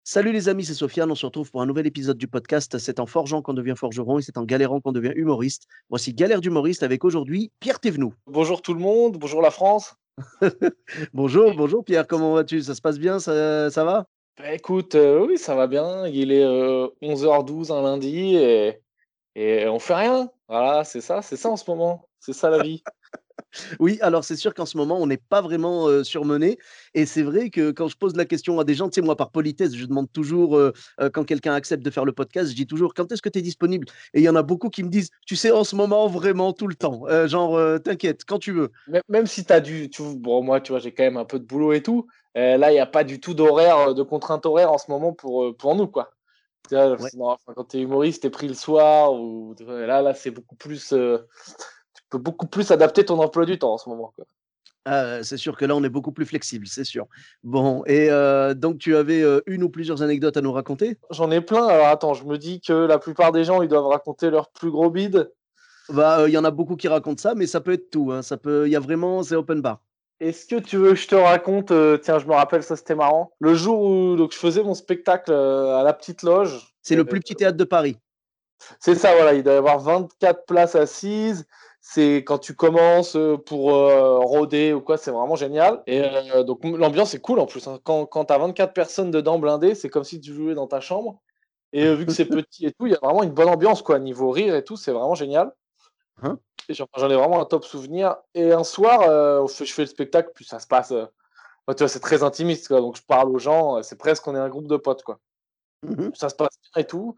Salut les amis, c'est Sofiane. On se retrouve pour un nouvel épisode du podcast. C'est en forgeant qu'on devient forgeron et c'est en galérant qu'on devient humoriste. Voici Galère d'humoriste avec aujourd'hui Pierre Thévenoud. Bonjour tout le monde, bonjour la France. Bonjour, bonjour Pierre, comment vas-tu? Ça se passe bien, ça va? Bah, écoute, oui, ça va bien. Il est 11h12 un lundi et on fait rien. Voilà, c'est ça en ce moment. C'est ça la vie. Oui, alors c'est sûr qu'en ce moment, on n'est pas vraiment surmené. Et c'est vrai que quand je pose la question à des gens, tu sais, moi par politesse, je demande toujours, quand quelqu'un accepte de faire le podcast, je dis toujours, quand est-ce que tu es disponible? Et il y en a beaucoup qui me disent, tu sais, en ce moment, vraiment, tout le temps. Genre, t'inquiète, quand tu veux. Même si tu as bon, moi, tu vois, j'ai quand même un peu de boulot et tout. Là, il y a pas du tout d'horaire, de contrainte horaire en ce moment pour nous, quoi. Tu vois, Ouais. sinon, enfin, quand tu es humoriste, tu es pris le soir ou là, c'est beaucoup plus, tu peux beaucoup plus adapter ton emploi du temps en ce moment, quoi. C'est sûr que là, on est beaucoup plus flexible, c'est sûr. Bon et donc tu avais, une ou plusieurs anecdotes à nous raconter? J'en ai plein. Alors attends, je me dis que la plupart des gens, ils doivent raconter leur plus gros bide. Bah, il y en a beaucoup qui racontent ça, mais ça peut être tout, hein. Ça peut il y a vraiment c'est open bar. Est-ce que tu veux que je te raconte, tiens, je me rappelle, ça c'était marrant. Le jour où donc, je faisais mon spectacle à la petite loge, C'est le plus petit théâtre de Paris. c'est ça, voilà, il doit y avoir 24 places assises. C'est quand tu commences pour rôder ou quoi, c'est vraiment génial. Et donc l'ambiance est cool en plus, hein. Quand tu as 24 personnes dedans blindées, c'est comme si tu jouais dans ta chambre. Et vu que c'est petit et tout, il y a vraiment une bonne ambiance, quoi. Niveau rire et tout, c'est vraiment génial. Hein? Et j'en ai vraiment un top souvenir. Et un soir, je fais le spectacle, puis ça se passe. Tu vois, c'est très intimiste, quoi. Donc je parle aux gens, c'est presque on est un groupe de potes, quoi. Mmh. Ça se passe bien et tout.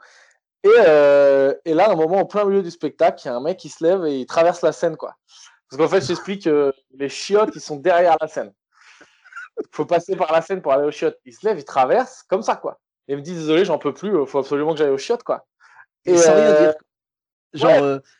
Et là, à un moment, au plein milieu du spectacle, il y a un mec qui se lève et il traverse la scène, quoi. Parce qu'en fait, j'explique que les chiottes, ils sont derrière la scène. Il faut passer par la scène pour aller aux chiottes. Il se lève, il traverse, comme ça, quoi. Et il me dit, désolé, j'en peux plus, faut absolument que j'aille aux chiottes, quoi. Et Et sans rien dire, genre, ouais,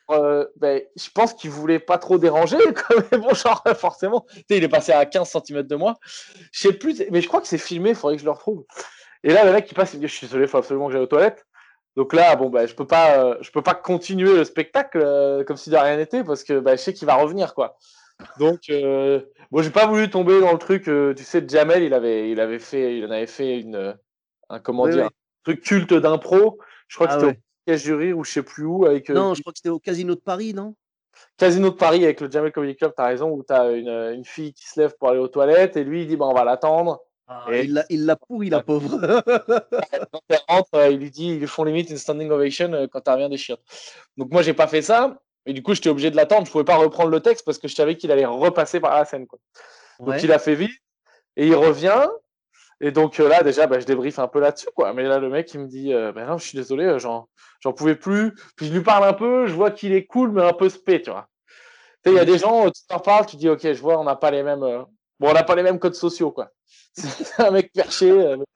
je pense qu'il voulait pas trop déranger, quoi, mais bon, genre, forcément. Tu sais, il est passé à 15 centimètres de moi. Je sais plus, mais je crois que c'est filmé, il faudrait que je le retrouve. Et là, le mec qui passe, il me dit, je suis désolé, il faut absolument que j'aille aux toilettes. Donc là, bon, je peux pas continuer le spectacle comme si de rien n'était, parce que je sais qu'il va revenir, quoi. Donc, bon, j'ai pas voulu tomber dans le truc, tu sais, Jamel, il en avait fait un, comment oui, dire, un oui. truc culte d'impro. Je crois que Ah c'était au ouais. Piège du Rire ou je sais plus où, avec Non, je crois que c'était au Casino de Paris, non? Casino de Paris avec le Jamel Comedy Club, t'as raison, où t'as une fille qui se lève pour aller aux toilettes et lui il dit bah on va l'attendre. Ah, Et il l'a pourri la pauvre. quand elle rentre, ils lui font limite une standing ovation quand elle revient des chiottes. Donc moi j'ai pas fait ça, et du coup j'étais obligé de l'attendre, je pouvais pas reprendre le texte parce que je savais qu'il allait repasser par la scène, quoi. Donc Ouais. il a fait vite et il revient. Et donc là déjà je débriefe un peu là-dessus, quoi. Mais là le mec il me dit bah non je suis désolé, j'en pouvais plus. Puis je lui parle un peu, je vois qu'il est cool mais un peu spé, tu vois. Tu sais, il y a Ouais. des gens, tu t'en parles, tu dis, ok, je vois, on n'a pas les mêmes, bon, on n'a pas les mêmes codes sociaux, quoi. C'est un mec perché.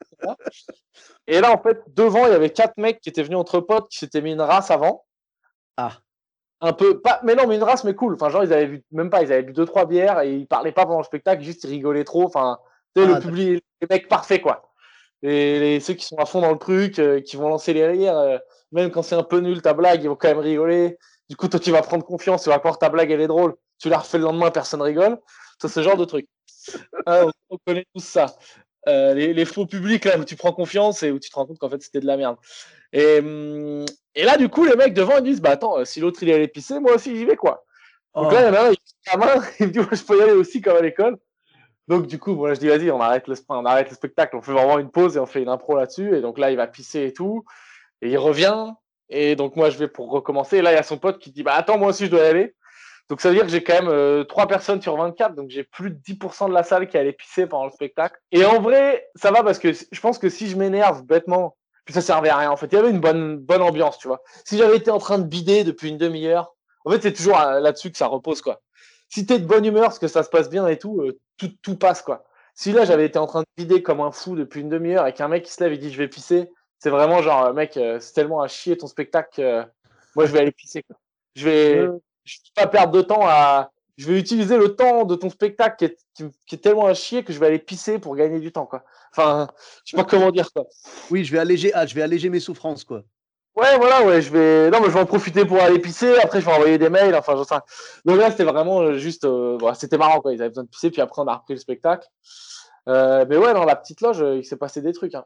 Et là, en fait, devant, il y avait 4 mecs qui étaient venus entre potes, qui s'étaient mis une race avant. Ah. Un peu, pas, mais non, mais une race, mais cool. Enfin, genre, ils avaient vu, même pas, ils avaient bu 2, 3 bières et ils parlaient pas pendant le spectacle, juste ils rigolaient trop. Enfin, tu sais, le Ah d'accord. public, les mecs parfaits, quoi. Et ceux qui sont à fond dans le truc, qui vont lancer les rires, même quand c'est un peu nul ta blague, ils vont quand même rigoler. Du coup, toi, tu vas prendre confiance, tu vas croire que ta blague, elle est drôle. Tu la refais le lendemain, personne rigole. C'est ce genre de truc. Ah, on connaît tous ça. Les faux publics, là, où tu prends confiance et où tu te rends compte qu'en fait, c'était de la merde. Et, hum, et là, du coup, les mecs devant, ils disent, bah attends, si l'autre, il est allé pisser, moi aussi, j'y vais, quoi. Donc là, il y en Oh. a un, il fait la main, il me dit, ouais, je peux y aller aussi, comme à l'école. Donc du coup, moi je dis vas-y, on arrête le spectacle, on fait vraiment une pause et on fait une impro là-dessus. Et donc là, il va pisser et tout, et il revient. Et donc moi, je vais pour recommencer. Et là, il y a son pote qui dit bah attends, moi aussi je dois y aller. Donc ça veut dire que j'ai quand même 3 personnes sur 24, donc j'ai plus de 10% de la salle qui allait pisser pendant le spectacle. Et en vrai, ça va parce que je pense que si je m'énerve bêtement, puis ça servait à rien. En fait, il y avait une bonne ambiance, tu vois. Si j'avais été en train de bider depuis une demi-heure, en fait, c'est toujours là-dessus que ça repose, quoi. Si t'es de bonne humeur, parce que ça se passe bien et tout, tout passe, quoi. Si là, j'avais été en train de bider comme un fou depuis une demi-heure et qu'un mec qui se lève et dit je vais pisser, c'est vraiment genre, mec, c'est tellement à chier ton spectacle que moi, je vais aller pisser, quoi. Je vais, Ouais. je vais pas perdre de temps à. Je vais utiliser le temps de ton spectacle qui est tellement à chier que je vais aller pisser pour gagner du temps, quoi. Enfin, je sais pas comment dire, quoi. Oui, je vais alléger mes souffrances, quoi. Ouais, voilà, ouais, je vais. Non, mais je vais en profiter pour aller pisser. Après, je vais envoyer des mails. Enfin, j'en sais rien. Donc là, c'était vraiment juste. Bon, c'était marrant, quoi. Ils avaient besoin de pisser. Puis après, on a repris le spectacle. Mais ouais, dans la petite loge, il s'est passé des trucs, hein.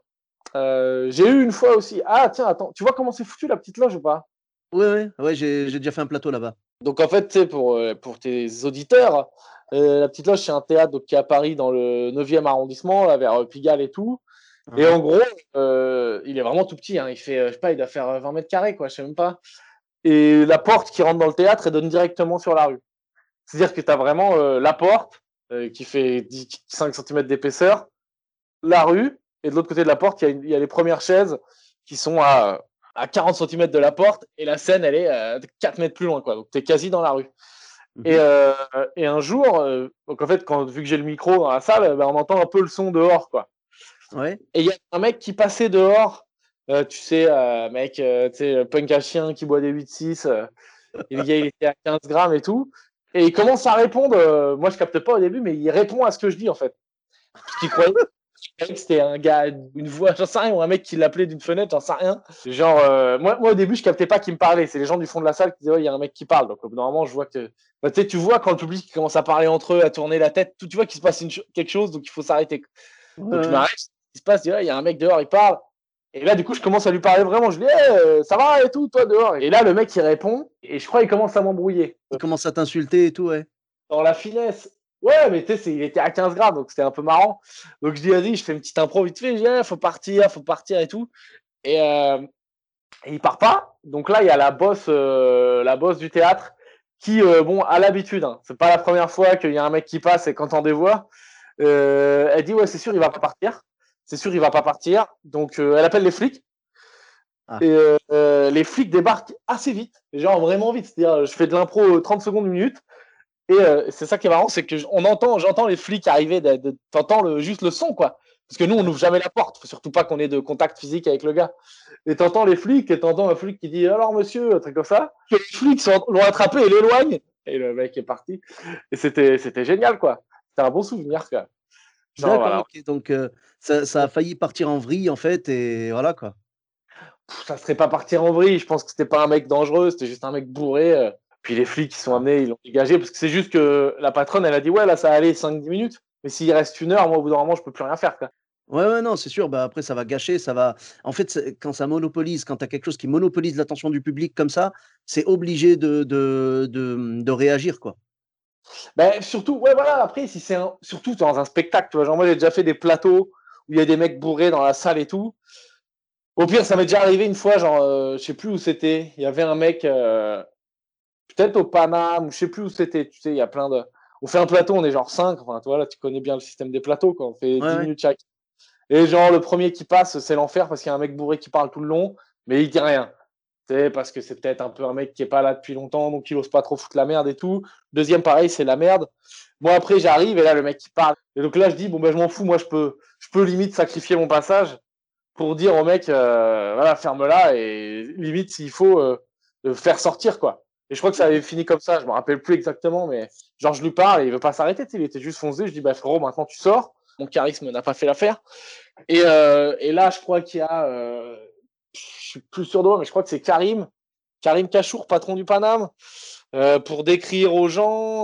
J'ai eu une fois aussi. Ah, tiens, attends, tu vois comment c'est foutu la petite loge ou pas? Ouais, j'ai déjà fait un plateau là-bas. Donc, en fait, tu sais, pour tes auditeurs, la petite loge, c'est un théâtre donc, qui est à Paris dans le 9e arrondissement, là, vers Pigalle et tout. Et Hein. en gros, il est vraiment tout petit. Hein. Il fait, je sais pas, il doit faire 20 mètres carrés, quoi, je sais même pas. Et la porte qui rentre dans le théâtre, elle donne directement sur la rue. C'est-à-dire que tu as vraiment la porte qui fait 5 cm d'épaisseur, la rue, et de l'autre côté de la porte, il y a les premières chaises qui sont à 40 cm de la porte, et la scène, elle est 4 mètres plus loin. Quoi. Donc tu es quasi dans la rue. Et, Mhm. euh, et un jour, donc en fait, vu que j'ai le micro dans la salle, on entend un peu le son dehors. Quoi. Ouais. Et il y a un mec qui passait dehors, tu sais, mec, tu sais, punk à chien qui boit des 8-6, et le gars, il était à 15 grammes et tout. Et il commence à répondre, moi je capte pas au début, mais il répond à ce que je dis en fait. Parce qu'il croyait que c'était un gars, une voix, j'en sais rien, ou un mec qui l'appelait d'une fenêtre, j'en sais rien. Genre, moi au début, je captais pas qui me parlait. C'est les gens du fond de la salle qui disaient, ouais, il y a un mec qui parle. Donc normalement, je vois que. Bah, tu vois quand le public commence à parler entre eux, à tourner la tête, tu vois qu'il se passe quelque chose, donc il faut s'arrêter. Ouais, Donc je ouais. m'arrête, ce qui se passe, je dis, ouais, il y a un mec dehors, il parle. Et là, du coup, je commence à lui parler vraiment. Je lui dis, hey, ça va et tout, toi dehors. Et là, le mec, il répond, et je crois qu'il commence à m'embrouiller. Il commence à t'insulter et tout, ouais. Dans la finesse. Ouais, mais tu sais, il était à 15 grammes, donc c'était un peu marrant. Donc je dis, vas-y, je fais une petite impro vite fait. Je dis, faut partir et tout. Et il part pas. Donc là, il y a la boss du théâtre qui, bon, a l'habitude. Hein. C'est pas la première fois qu'il y a un mec qui passe et qu'entend des voix. Elle dit, ouais, c'est sûr, il va pas partir. C'est sûr, il va pas partir. Donc elle appelle les flics. Ah. Et les flics débarquent assez vite, genre vraiment vite. C'est-à-dire, je fais de l'impro 30 secondes, une minute. Et c'est ça qui est marrant, c'est que j'entends les flics arriver, t'entends juste le son, quoi. Parce que nous, on Ouais. n'ouvre jamais la porte. Faut surtout pas qu'on ait de contact physique avec le gars. Et t'entends les flics, et t'entends un flic qui dit alors monsieur, un truc comme ça. Et les flics l'ont attrapé et l'éloignent. Et le mec est parti. Et c'était génial, quoi. C'était un bon souvenir, quoi. Genre, D'accord, voilà. OK, donc ça a failli partir en vrille, en fait et voilà, quoi. Ça serait pas partir en vrille. Je pense que c'était pas un mec dangereux, c'était juste un mec bourré. Puis les flics qui sont Ah. amenés, ils l'ont dégagé parce que c'est juste que la patronne, elle a dit ouais, là, ça va aller 5-10 minutes. Mais s'il reste 1 heure, moi, au bout d'un moment, je peux plus rien faire, quoi. Ouais, non, c'est sûr, bah, après ça va gâcher, ça va en fait, quand ça monopolise, quand tu as quelque chose qui monopolise l'attention du public comme ça, c'est obligé de réagir, quoi. Ben, surtout, ouais, voilà, après, si c'est surtout dans un spectacle, tu vois, genre moi, j'ai déjà fait des plateaux où il y a des mecs bourrés dans la salle et tout. Au pire, ça m'est déjà arrivé une fois, genre, je sais plus où c'était. Il y avait un mec, peut-être au Paname, ou je sais plus où c'était. Tu sais, il y a plein de. On fait un plateau, on est genre 5. Enfin, tu vois, là, tu connais bien le système des plateaux, quoi. On fait Ouais, 10 ouais. minutes chaque. Et genre, le premier qui passe, c'est l'enfer parce qu'il y a un mec bourré qui parle tout le long, mais il dit rien. Tu sais, parce que c'est peut-être un peu un mec qui est pas là depuis longtemps, donc il ose pas trop foutre la merde et tout. Deuxième, pareil, c'est la merde. Moi, après, j'arrive et là, le mec qui parle. Et donc là, je dis, bon, ben, je m'en fous, moi, je peux limite sacrifier mon passage pour dire au mec, voilà, ferme-la et limite, s'il faut, le faire sortir, quoi. Et je crois que ça avait fini comme ça, je me rappelle plus exactement, mais genre, je lui parle et il veut pas s'arrêter, il était juste foncé. Je dis, bah, frérot, maintenant tu sors. Mon charisme n'a pas fait l'affaire. Et là, je crois qu'il y a, je suis plus sûr de moi, mais je crois que c'est Karim Kachour, patron du Paname, pour décrire aux gens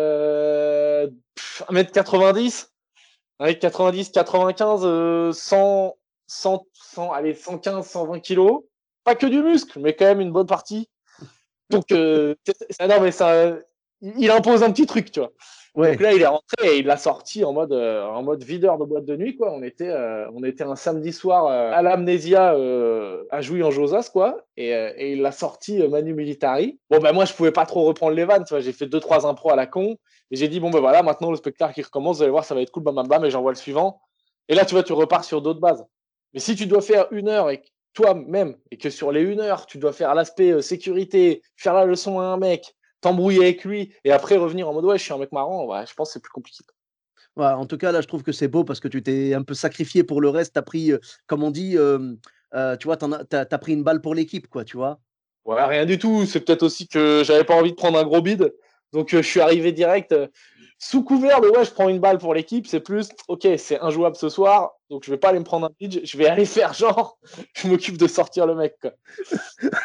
1m90, avec 90, 95, 100, 100, allez, 115, 120 kilos. Pas que du muscle, mais quand même une bonne partie. Donc, non, mais ça, il impose un petit truc, tu vois. Donc Ouais. là, il est rentré et il l'a sorti en mode videur de boîte de nuit, quoi. On était un samedi soir à l'Amnésia à Jouy-en-Josas, quoi. Et il l'a sorti Manu Militari. Bon, ben moi, je pouvais pas trop reprendre les vannes, tu vois. J'ai fait 2-3 impros à la con. Et j'ai dit, bon, ben voilà, maintenant le spectacle qui recommence, vous allez voir, ça va être cool, bam, bam, bam, et j'envoie le suivant. Et là, tu vois, tu repars sur d'autres bases. Mais si tu dois faire 1 heure et toi-même, et que sur les 1 heure, tu dois faire l'aspect sécurité, faire la leçon à un mec, t'embrouiller avec lui et après revenir en mode ouais, je suis un mec marrant, ouais, je pense que c'est plus compliqué. Ouais, en tout cas, là, je trouve que c'est beau parce que tu t'es un peu sacrifié pour le reste. Tu as pris, comme on dit, tu vois, tu as pris une balle pour l'équipe, quoi, tu vois? Ouais, rien du tout. C'est peut-être aussi que j'avais pas envie de prendre un gros bide. Donc je suis arrivé direct sous couvert de ouais, je prends une balle pour l'équipe. C'est plus ok, c'est injouable ce soir. Donc je vais pas aller me prendre un bide. Je vais aller faire genre, je m'occupe de sortir le mec, quoi.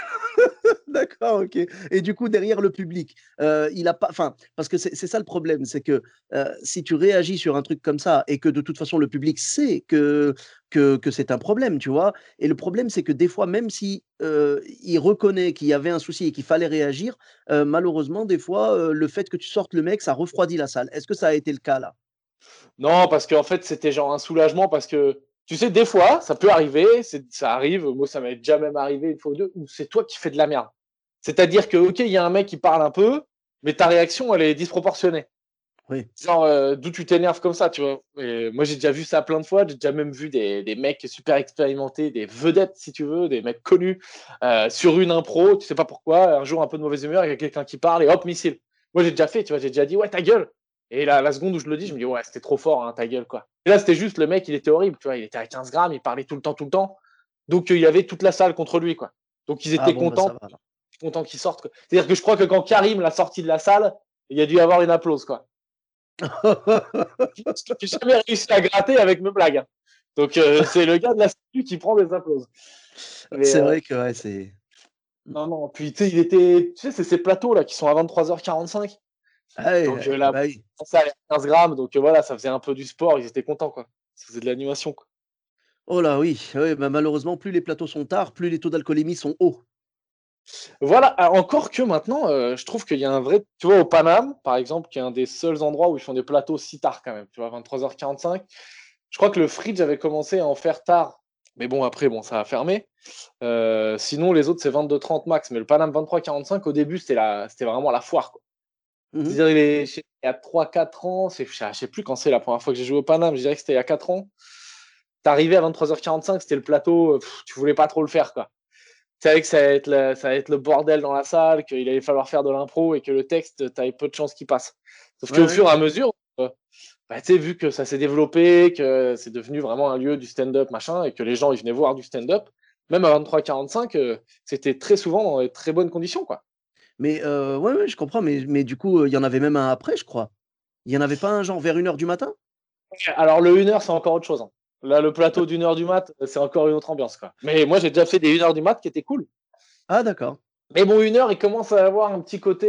D'accord, OK. Et du coup, derrière le public, il a pas enfin, parce que c'est ça le problème, c'est que, si tu réagis sur un truc comme ça et que de toute façon le public sait que c'est un problème, tu vois? Et le problème, c'est que des fois, même si, il reconnaît qu'il y avait un souci et qu'il fallait réagir, malheureusement, des fois, le fait que tu sortes le mec, ça refroidit la salle. Est-ce que ça a été le cas là? Non, parce qu'en fait, c'était genre un soulagement parce que, tu sais, des fois, ça peut arriver, ça arrive, moi, ça m'est déjà même arrivé une fois ou deux, où c'est toi qui fais de la merde. C'est-à-dire que, OK, il y a un mec qui parle un peu, mais ta réaction, elle est disproportionnée. Oui. Genre, d'où tu t'énerves comme ça, tu vois? Et moi, j'ai déjà vu ça plein de fois. J'ai déjà même vu des mecs super expérimentés, des vedettes, si tu veux, des mecs connus, sur une impro, tu sais pas pourquoi, un jour un peu de mauvaise humeur, il y a quelqu'un qui parle et hop, missile. Moi, j'ai déjà fait, tu vois? J'ai déjà dit: «Ouais, ta gueule!» Et la seconde où je le dis, je me dis: «Ouais, c'était trop fort, hein, ta gueule, quoi». Et là, c'était juste le mec, il était horrible, tu vois? Il était à 15 grammes, il parlait tout le temps, tout le temps. Donc, il y avait toute la salle contre lui, quoi. Donc ils Ah étaient bon, bah, ça va alors. contents qu'il sorte, quoi. C'est-à-dire que je crois que quand Karim l'a sorti de la salle, il y a dû y avoir une applause, quoi. J'ai jamais réussi à gratter avec mes blagues, hein. Donc, c'est le gars de la sécu qui prend des applauses. Mais, C'est vrai que ouais, c'est mmh. non, non, puis tu sais, il était tu sais, c'est ces plateaux là qui sont à 23h45. Ah oui, Donc, ouais, là, bah, oui. ça allait à 15 grammes, donc, voilà, ça faisait un peu du sport, ils étaient contents, quoi. Ça faisait de l'animation, quoi. Oh là, oui, oui, bah, malheureusement, plus les plateaux sont tard, plus les taux d'alcoolémie sont hauts. Voilà, encore que maintenant, je trouve qu'il y a un vrai tu vois, au Paname, par exemple, qui est un des seuls endroits où ils font des plateaux si tard quand même, tu vois? 23h45. Je crois que le Fridge avait commencé à en faire tard, mais bon, après, bon, ça a fermé. Sinon, les autres, c'est 22h30 max, mais le Paname 23h45, au début, c'était vraiment la foire, quoi. Mmh mh. C'est-à-dire, il y a 3 4 ans, je sais plus quand c'est la première fois que j'ai joué au Paname, je dirais que c'était il y a 4 ans. Tu arrivais à 23h45, c'était le plateau, tu voulais pas trop le faire, quoi. Tu savais que ça allait être le bordel dans la salle, qu'il allait falloir faire de l'impro et que le texte, tu avais peu de chances qu'il passe. Sauf Ouais, qu'au ouais. fur et à mesure, heu, bah, tu sais, vu que ça s'est développé, que c'est devenu vraiment un lieu du stand-up, machin, et que les gens, ils venaient voir du stand-up, même à 23h45, c'était très souvent dans des très bonnes conditions, quoi. Mais ouais, ouais, je comprends, mais du coup, il y en avait même un après, je crois? Il y en avait pas un genre vers 1 heure du matin? Alors le 1 heure, c'est encore autre chose, hein. Là, le plateau d'1 heure du mat, c'est encore une autre ambiance, quoi. Mais moi, j'ai déjà fait des 1 heure du mat qui étaient cool. Ah d'accord. Mais bon, 1 heure, il commence à avoir un petit côté,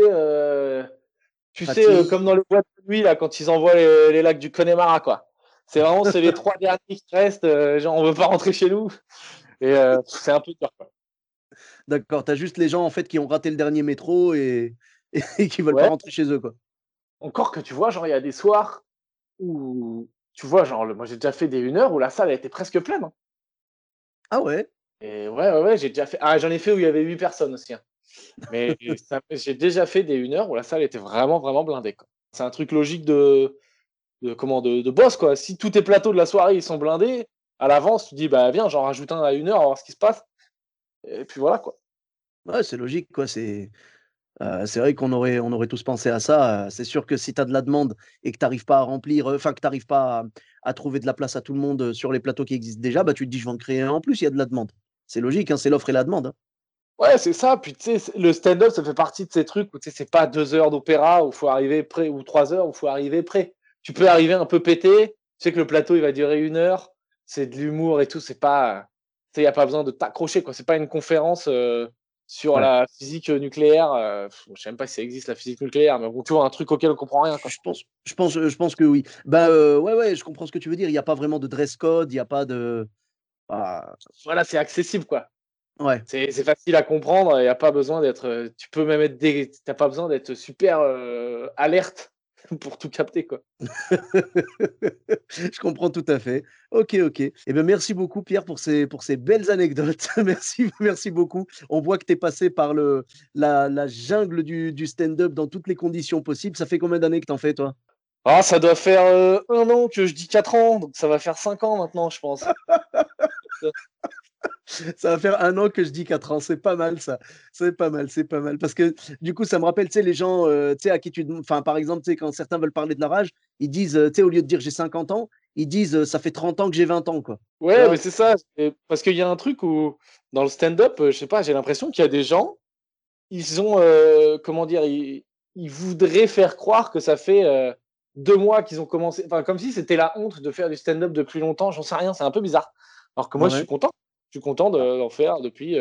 tu sais, comme dans Fatigue. les boîtes de nuit, là, quand ils envoient les lacs du Connemara, quoi. C'est les 3 derniers qui restent, genre, on veut pas rentrer chez nous et c'est un peu dur, quoi. D'accord, tu as juste les gens, en fait, qui ont raté le dernier métro et et qui veulent pas Ouais, rentrer chez eux, quoi. encore que tu vois, genre, il y a des soirs où tu vois, genre, moi, j'ai déjà fait des 1 heure où la salle, elle était presque pleine, hein. Ah ouais? Et ouais, ouais, ouais, j'ai déjà fait j'en ai fait où il y avait 8 personnes aussi, hein. Mais ça j'ai déjà fait des 1 heure où la salle était vraiment, vraiment blindée, quoi. C'est un truc logique de boss, quoi. Si tous tes plateaux de la soirée, ils sont blindés, à l'avance, tu dis: «Bah, viens, j'en rajoute un à 1 heure, on va voir ce qui se passe» et puis voilà, quoi. Ouais, c'est logique, quoi, c'est vrai qu'on aurait tous pensé à ça, c'est sûr que si tu as de la demande et que tu arrives pas à remplir, enfin que tu arrives pas à trouver de la place à tout le monde, sur les plateaux qui existent déjà, bah, tu te dis: «Je vais en créer un en plus», il y a de la demande. C'est logique, hein, c'est l'offre et la demande, hein. Ouais, c'est ça, puis tu sais, le stand-up, ça fait partie de ces trucs où tu sais, c'est pas 2 heures d'opéra où faut arriver prêt ou 3 heures où faut arriver prêt. Tu peux arriver un peu pété, tu sais que le plateau, il va durer 1 heure, c'est de l'humour et tout, c'est pas tu sais, il y a pas besoin de t'accrocher, quoi. C'est pas une conférence, sur Ouais. la physique, nucléaire, je sais même pas si ça existe la physique nucléaire, mais bon, tu vois, un truc auquel on comprend rien, quoi. Je pense que oui. Bah, ouais, ouais, je comprends ce que tu veux dire. Il y a pas vraiment de dress code, il y a pas de ah, Voilà, c'est accessible, quoi. ouais. C'est facile à comprendre, il y a pas besoin d'être, tu peux même être tu pas besoin d'être super, alerte pour tout capter, quoi. Je comprends tout à fait. OK, OK. Et ben, merci beaucoup Pierre pour ces belles anecdotes. Merci beaucoup. On voit que tu es passé par la jungle du stand-up dans toutes les conditions possibles. Ça fait combien d'années que tu en fais, toi? Ah, ça doit faire, 1 an que je dis 4 ans, donc ça va faire 5 ans maintenant, je pense. Ça va faire 1 an que je dis 4 ans, c'est pas mal ça. C'est pas mal, c'est pas mal. Parce que du coup, ça me rappelle, tu sais, les gens, tu sais, à qui tu dem enfin, par exemple, tu sais, quand certains veulent parler de leur âge, ils disent, tu sais, au lieu de dire: «J'ai 50 ans», ils disent: «Ça fait 30 ans que j'ai 20 ans», quoi. Tu Ouais, mais vois? c'est ça, parce qu'il y a un truc où dans le stand-up, je sais pas, j'ai l'impression qu'il y a des gens, ils ont, comment dire? Ils voudraient faire croire que ça fait, 2 mois qu'ils ont commencé, enfin, comme si c'était la honte de faire du stand-up depuis longtemps, j'en sais rien, c'est un peu bizarre. Alors que moi, je suis Ouais. content. Je suis content d'en faire depuis,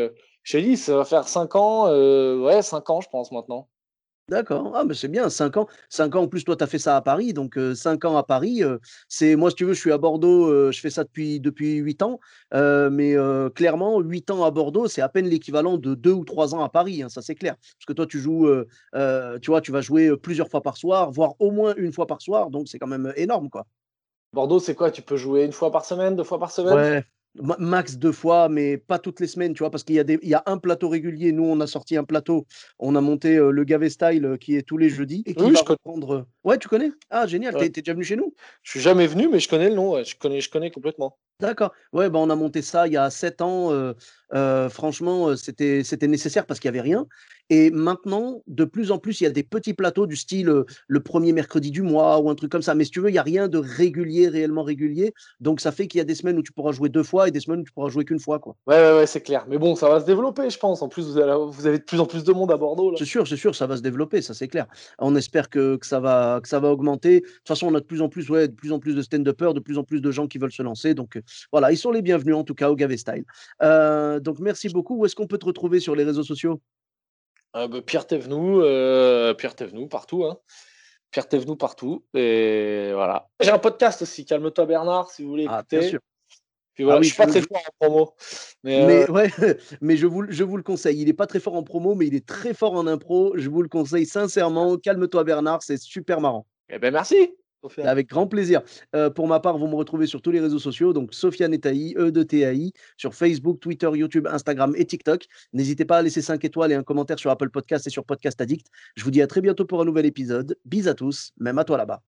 Je t'ai dit, ça va faire 5 ans, ouais, 5 ans, je pense, maintenant. D'accord. Ah, mais c'est bien 5 ans. 5 ans en plus, toi, tu as fait ça à Paris, donc 5 ans à Paris, c'est moi, si tu veux, je suis à Bordeaux, je fais ça depuis 8 ans, mais clairement 8 ans à Bordeaux, c'est à peine l'équivalent de 2 ou 3 ans à Paris, hein, ça, c'est clair. Parce que toi, tu joues, tu vois, tu vas jouer, plusieurs fois par soir, voire au moins une fois par soir, donc c'est quand même, énorme, quoi. Bordeaux, c'est quoi? Tu peux jouer une fois par semaine, 2 fois par semaine? Ouais, max 2 fois, mais pas toutes les semaines, tu vois? Parce qu'il y a un plateau régulier. Nous, on a sorti un plateau. On a monté, le Gavé Style, qui est tous les jeudis et qui Oui, va je connais, reprendre, ouais, tu connais? Ah génial, tu ouais. es déjà venu chez nous? Je suis jamais venu, mais je connais le nom, ouais. Je connais complètement. D'accord. Ouais, bah, on a monté ça il y a 7 ans, franchement, c'était nécessaire parce qu'il y avait rien et maintenant, de plus en plus, il y a des petits plateaux du style, le 1er mercredi du mois ou un truc comme ça. Mais si tu veux, il y a rien de régulier, réellement régulier. Donc ça fait qu'il y a des semaines où tu pourras jouer 2 fois et des semaines où tu pourras jouer qu'une fois, quoi. Ouais, ouais, ouais, c'est clair. Mais bon, ça va se développer, je pense. En plus, vous avez de plus en plus de monde à Bordeaux, là. C'est sûr, ça va se développer, ça c'est clair. On espère que ça va augmenter. De toute façon, on a de plus en plus, ouais, de plus en plus de stand-uppers, de plus en plus de gens qui veulent se lancer. Donc, voilà, ils sont les bienvenus en tout cas au Gavé Style. Donc merci beaucoup. Où est-ce qu'on peut te retrouver sur les réseaux sociaux? Bah, Pierre Thévenoud partout, hein. Pierre Thévenoud partout et voilà. J'ai un podcast aussi, Calme-toi Bernard, si vous voulez Ah, bien écouter. sûr. Puis Ah voilà, je oui, suis pas très fort en promo, mais mais ouais, mais je vous le conseille. Il est pas très fort en promo, mais il est très fort en impro. Je vous le conseille sincèrement. Calme-toi Bernard, c'est super marrant. merci, Sofiane. Avec grand plaisir. Pour ma part, vous me retrouvez sur tous les réseaux sociaux, donc Sofiane Taï, E-de-T-A-I, sur Facebook, Twitter, YouTube, Instagram et TikTok. N'hésitez pas à laisser 5 étoiles et un commentaire sur Apple Podcast et sur Podcast Addict. Je vous dis à très bientôt pour un nouvel épisode. Bis à tous, même à toi là-bas.